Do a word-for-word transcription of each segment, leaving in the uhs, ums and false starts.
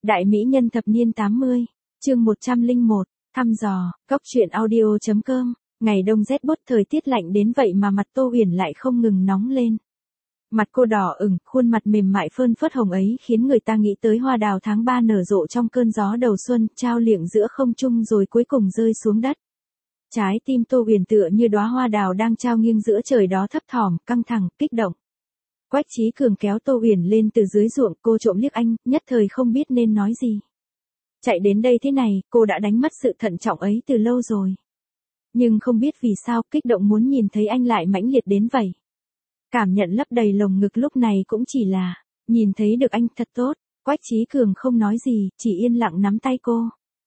Đại mỹ nhân thập niên tám mươi, chương một trăm lẻ một, thăm dò, góc truyện audio chấm com, ngày đông rét buốt thời tiết lạnh đến vậy mà mặt Tô Huyền lại không ngừng nóng lên. Mặt cô đỏ ửng, khuôn mặt mềm mại phơn phớt hồng ấy khiến người ta nghĩ tới hoa đào tháng ba nở rộ trong cơn gió đầu xuân, trao liệng giữa không trung rồi cuối cùng rơi xuống đất. Trái tim Tô Huyền tựa như đóa hoa đào đang trao nghiêng giữa trời đó thấp thỏm, căng thẳng, kích động. Quách Chí Cường kéo Tô Huyền lên từ dưới ruộng, cô trộm liếc anh, nhất thời không biết nên nói gì. Chạy đến đây thế này, cô đã đánh mất sự thận trọng ấy từ lâu rồi. Nhưng không biết vì sao, kích động muốn nhìn thấy anh lại mãnh liệt đến vậy. Cảm nhận lấp đầy lồng ngực lúc này cũng chỉ là, nhìn thấy được anh thật tốt. Quách Chí Cường không nói gì, chỉ yên lặng nắm tay cô.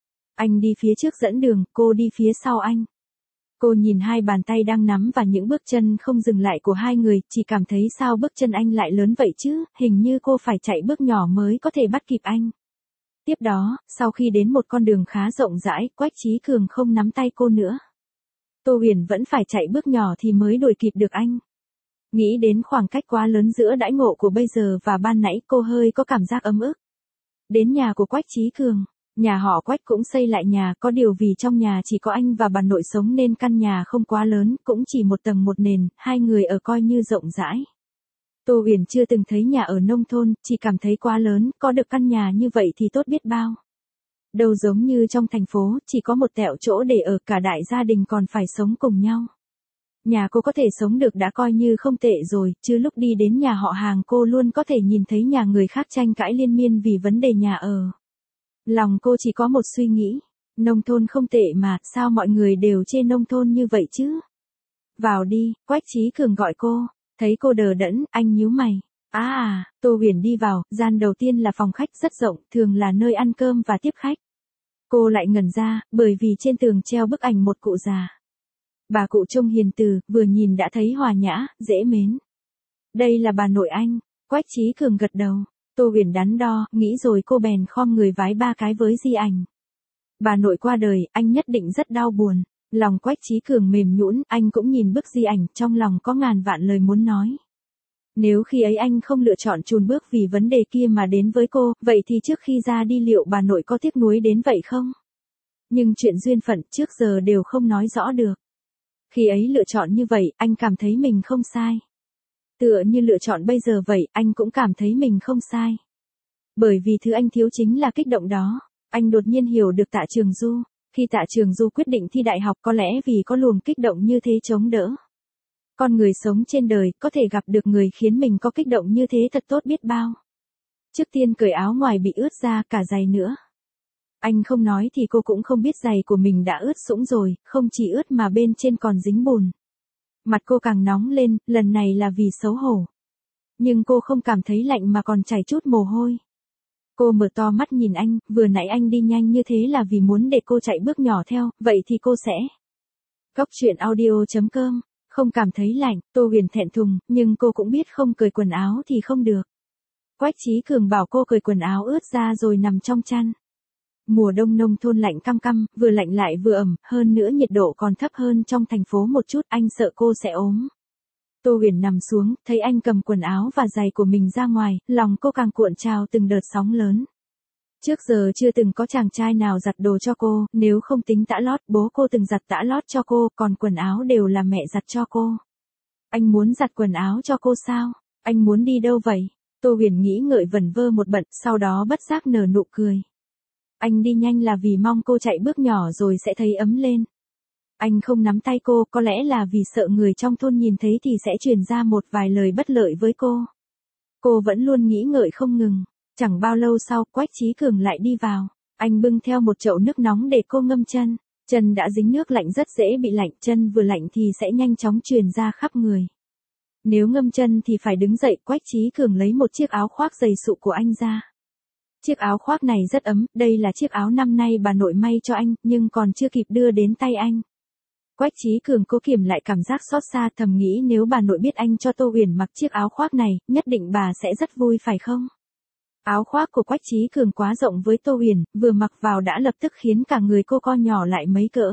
Anh đi phía trước dẫn đường, cô đi phía sau anh. Cô nhìn hai bàn tay đang nắm và những bước chân không dừng lại của hai người, chỉ cảm thấy sao bước chân anh lại lớn vậy chứ, hình như cô phải chạy bước nhỏ mới có thể bắt kịp anh. Tiếp đó, sau khi đến một con đường khá rộng rãi, Quách Chí Cường không nắm tay cô nữa. Tô Huyền vẫn phải chạy bước nhỏ thì mới đuổi kịp được anh. Nghĩ đến khoảng cách quá lớn giữa đãi ngộ của bây giờ và ban nãy, cô hơi có cảm giác ấm ức. Đến nhà của Quách Chí Cường. Nhà họ Quách cũng xây lại nhà, có điều vì trong nhà chỉ có anh và bà nội sống nên căn nhà không quá lớn, cũng chỉ một tầng một nền, hai người ở coi như rộng rãi. Tô Huyền chưa từng thấy nhà ở nông thôn, chỉ cảm thấy quá lớn, có được căn nhà như vậy thì tốt biết bao. Đâu giống như trong thành phố, chỉ có một tẹo chỗ để ở, cả đại gia đình còn phải sống cùng nhau. Nhà cô có thể sống được đã coi như không tệ rồi, chứ lúc đi đến nhà họ hàng cô luôn có thể nhìn thấy nhà người khác tranh cãi liên miên vì vấn đề nhà ở. Lòng cô chỉ có một suy nghĩ, nông thôn không tệ mà, sao mọi người đều chê nông thôn như vậy chứ? Vào đi, Quách Chí Cường gọi cô, thấy cô đờ đẫn, anh nhíu mày. À à, Tô Huyền đi vào, gian đầu tiên là phòng khách rất rộng, thường là nơi ăn cơm và tiếp khách. Cô lại ngẩn ra, bởi vì trên tường treo bức ảnh một cụ già. Bà cụ trông hiền từ, vừa nhìn đã thấy hòa nhã, dễ mến. Đây là bà nội anh, Quách Chí Cường gật đầu. Tô Huyền đắn đo, nghĩ rồi cô bèn khom người vái ba cái với di ảnh. Bà nội qua đời, anh nhất định rất đau buồn. Lòng Quách Chí Cường mềm nhũn, anh cũng nhìn bức di ảnh, trong lòng có ngàn vạn lời muốn nói. Nếu khi ấy anh không lựa chọn chùn bước vì vấn đề kia mà đến với cô, vậy thì trước khi ra đi liệu bà nội có tiếc nuối đến vậy không? Nhưng chuyện duyên phận trước giờ đều không nói rõ được. Khi ấy lựa chọn như vậy, anh cảm thấy mình không sai. Tựa như lựa chọn bây giờ vậy, anh cũng cảm thấy mình không sai. Bởi vì thứ anh thiếu chính là kích động đó. Anh đột nhiên hiểu được Tạ Trường Du. Khi Tạ Trường Du quyết định thi đại học có lẽ vì có luồng kích động như thế chống đỡ. Con người sống trên đời, có thể gặp được người khiến mình có kích động như thế thật tốt biết bao. Trước tiên cởi áo ngoài bị ướt ra, cả giày nữa. Anh không nói thì cô cũng không biết giày của mình đã ướt sũng rồi, không chỉ ướt mà bên trên còn dính bùn. Mặt cô càng nóng lên, lần này là vì xấu hổ. Nhưng cô không cảm thấy lạnh mà còn chảy chút mồ hôi. Cô mở to mắt nhìn anh, vừa nãy anh đi nhanh như thế là vì muốn để cô chạy bước nhỏ theo, vậy thì cô sẽ. Góc truyện audio chấm com, không cảm thấy lạnh, Tô Huyền thẹn thùng, nhưng cô cũng biết không cởi quần áo thì không được. Quách Chí Cường bảo cô cởi quần áo ướt ra rồi nằm trong chăn. Mùa đông nông thôn lạnh căm căm, vừa lạnh lại vừa ẩm, hơn nữa nhiệt độ còn thấp hơn trong thành phố một chút, anh sợ cô sẽ ốm. Tô Huyền nằm xuống, thấy anh cầm quần áo và giày của mình ra ngoài, lòng cô càng cuộn trào từng đợt sóng lớn. Trước giờ chưa từng có chàng trai nào giặt đồ cho cô, nếu không tính tã lót, bố cô từng giặt tã lót cho cô, còn quần áo đều là mẹ giặt cho cô. Anh muốn giặt quần áo cho cô sao? Anh muốn đi đâu vậy? Tô Huyền nghĩ ngợi vẩn vơ một bận, sau đó bất giác nở nụ cười. Anh đi nhanh là vì mong cô chạy bước nhỏ rồi sẽ thấy ấm lên. Anh không nắm tay cô, có lẽ là vì sợ người trong thôn nhìn thấy thì sẽ truyền ra một vài lời bất lợi với cô. Cô vẫn luôn nghĩ ngợi không ngừng. Chẳng bao lâu sau, Quách Chí Cường lại đi vào. Anh bưng theo một chậu nước nóng để cô ngâm chân. Chân đã dính nước lạnh rất dễ bị lạnh, chân vừa lạnh thì sẽ nhanh chóng truyền ra khắp người. Nếu ngâm chân thì phải đứng dậy, Quách Chí Cường lấy một chiếc áo khoác dày sụ của anh ra. Chiếc áo khoác này rất ấm, đây là chiếc áo năm nay bà nội may cho anh, nhưng còn chưa kịp đưa đến tay anh. Quách Chí Cường cố kiềm lại cảm giác xót xa, thầm nghĩ nếu bà nội biết anh cho Tô Huyền mặc chiếc áo khoác này, nhất định bà sẽ rất vui phải không? Áo khoác của Quách Chí Cường quá rộng với Tô Huyền, vừa mặc vào đã lập tức khiến cả người cô co nhỏ lại mấy cỡ.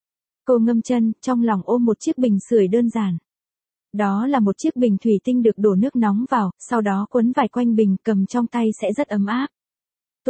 Cô ngâm chân, trong lòng ôm một chiếc bình sưởi đơn giản. Đó là một chiếc bình thủy tinh được đổ nước nóng vào, sau đó quấn vải quanh bình, cầm trong tay sẽ rất ấm áp.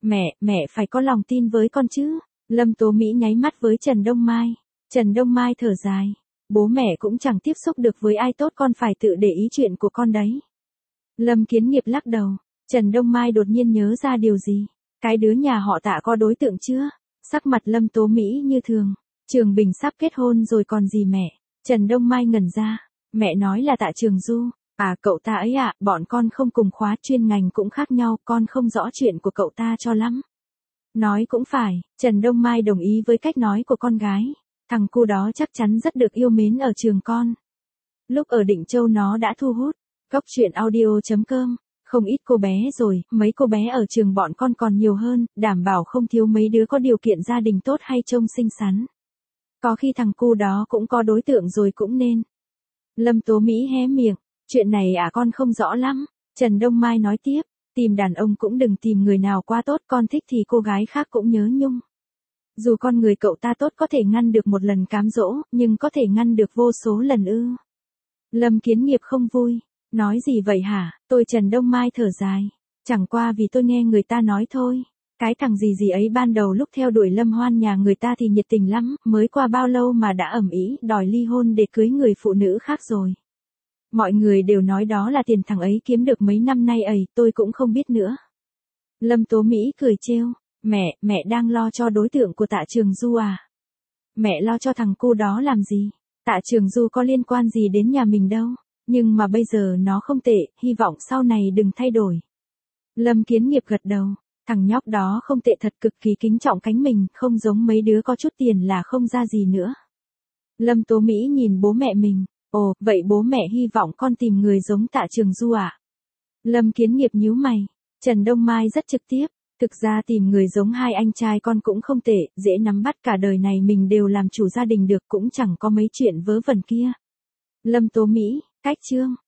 Mẹ, mẹ phải có lòng tin với con chứ. Lâm Tố Mỹ nháy mắt với Trần Đông Mai. Trần Đông Mai thở dài. Bố mẹ cũng chẳng tiếp xúc được với ai tốt, con phải tự để ý chuyện của con đấy. Lâm Kiến Nghiệp lắc đầu. Trần Đông Mai đột nhiên nhớ ra điều gì. Cái đứa nhà họ Tạ có đối tượng chưa? Sắc mặt Lâm Tố Mỹ như thường. Trường Bình sắp kết hôn rồi còn gì mẹ. Trần Đông Mai ngẩn ra. Mẹ nói là Tạ Trường Du. À, cậu ta ấy ạ, à, bọn con không cùng khóa, chuyên ngành cũng khác nhau, con không rõ chuyện của cậu ta cho lắm. Nói cũng phải, Trần Đông Mai đồng ý với cách nói của con gái. Thằng cu đó chắc chắn rất được yêu mến ở trường con. Lúc ở Định Châu nó đã thu hút. Góc truyện audio chấm com. Không ít cô bé rồi, mấy cô bé ở trường bọn con còn nhiều hơn, đảm bảo không thiếu mấy đứa có điều kiện gia đình tốt hay trông xinh xắn. Có khi thằng cu đó cũng có đối tượng rồi cũng nên. Lâm Tố Mỹ hé miệng. Chuyện này à con không rõ lắm. Trần Đông Mai nói tiếp. Tìm đàn ông cũng đừng tìm người nào quá tốt, con thích thì cô gái khác cũng nhớ nhung. Dù con người cậu ta tốt có thể ngăn được một lần cám dỗ, nhưng có thể ngăn được vô số lần ư. Lâm Kiến Nghiệp không vui. Nói gì vậy hả? Tôi Trần Đông Mai thở dài. Chẳng qua vì tôi nghe người ta nói thôi. Cái thằng gì gì ấy ban đầu lúc theo đuổi Lâm Hoan nhà người ta thì nhiệt tình lắm, mới qua bao lâu mà đã ầm ĩ đòi ly hôn để cưới người phụ nữ khác rồi. Mọi người đều nói đó là tiền thằng ấy kiếm được mấy năm nay ấy, tôi cũng không biết nữa. Lâm Tố Mỹ cười trêu. Mẹ, mẹ đang lo cho đối tượng của Tạ Trường Du à? Mẹ lo cho thằng cu đó làm gì? Tạ Trường Du có liên quan gì đến nhà mình đâu. Nhưng mà bây giờ nó không tệ, hy vọng sau này đừng thay đổi. Lâm Kiến Nghiệp gật đầu. Thằng nhóc đó không tệ thật, cực kỳ kính trọng cánh mình, không giống mấy đứa có chút tiền là không ra gì nữa. Lâm Tố Mỹ nhìn bố mẹ mình. Ồ, vậy bố mẹ hy vọng con tìm người giống Tạ Trường Du à? Lâm Kiến Nghiệp nhíu mày. Trần Đông Mai rất trực tiếp. Thực ra tìm người giống hai anh trai con cũng không tệ, dễ nắm bắt, cả đời này mình đều làm chủ gia đình được, cũng chẳng có mấy chuyện vớ vẩn kia. Lâm Tố Mỹ, cách chương.